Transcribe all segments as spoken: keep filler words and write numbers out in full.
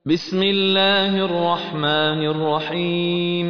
بسم الله الرحمن الرحيم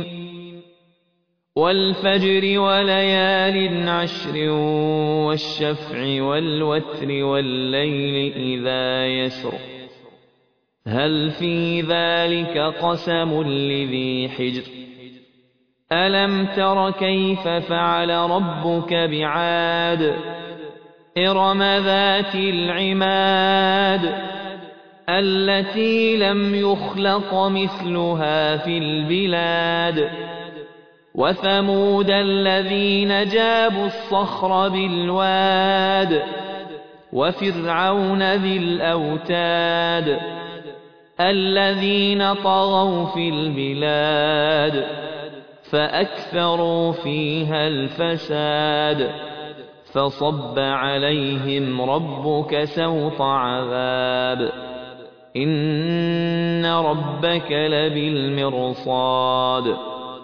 والفجر وليال عشر والشفع والوتر والليل إذا يسر هل في ذلك قسم لذي حجر ألم تر كيف فعل ربك بعاد إرم ذات العماد التي لم يخلق مثلها في البلاد وثمود الذين جابوا الصخر بالواد وفرعون ذي الأوتاد الذين طغوا في البلاد فأكثروا فيها الفساد فصب عليهم ربك سوط عذاب إن ربك لبالمرصاد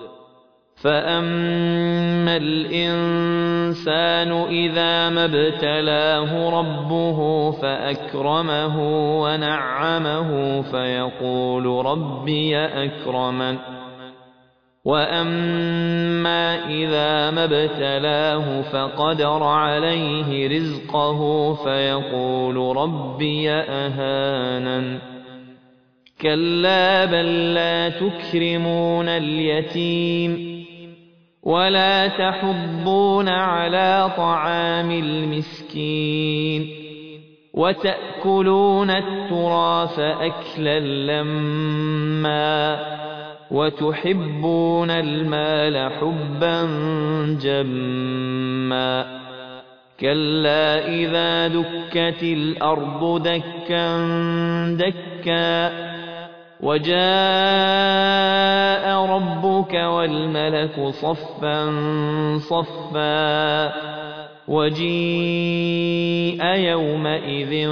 فأما الإنسان إذا ما ابتلاه ربه فأكرمه ونعمه فيقول ربي أكرمن وأما إذا ما ابتلاه فقدر عليه رزقه فيقول ربي أهانن كلا بل لا تكرمون اليتيم ولا تحضون على طعام المسكين وتأكلون التراث أكلا لما وتحبون المال حبا جما كلا إذا دكت الأرض دكا دكا وجاء ربك والملك صفا صفا وجيء يومئذ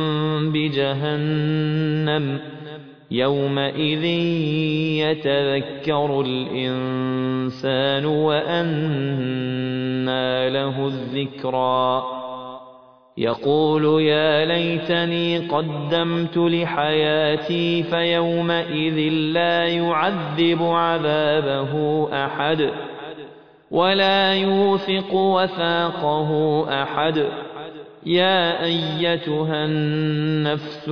بجهنم يومئذ يتذكر الإنسان وأنى له الذكرى يقول يا ليتني قدمت لحياتي فيومئذ لا يعذب عذابه أحد ولا يوثق وثاقه أحد يا أيتها النفس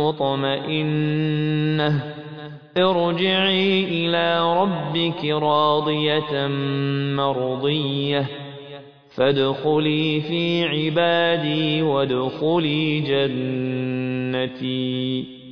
المطمئنة ارجعي إلى ربك راضية مرضية فادخلي في عبادي وادخلي جنتي.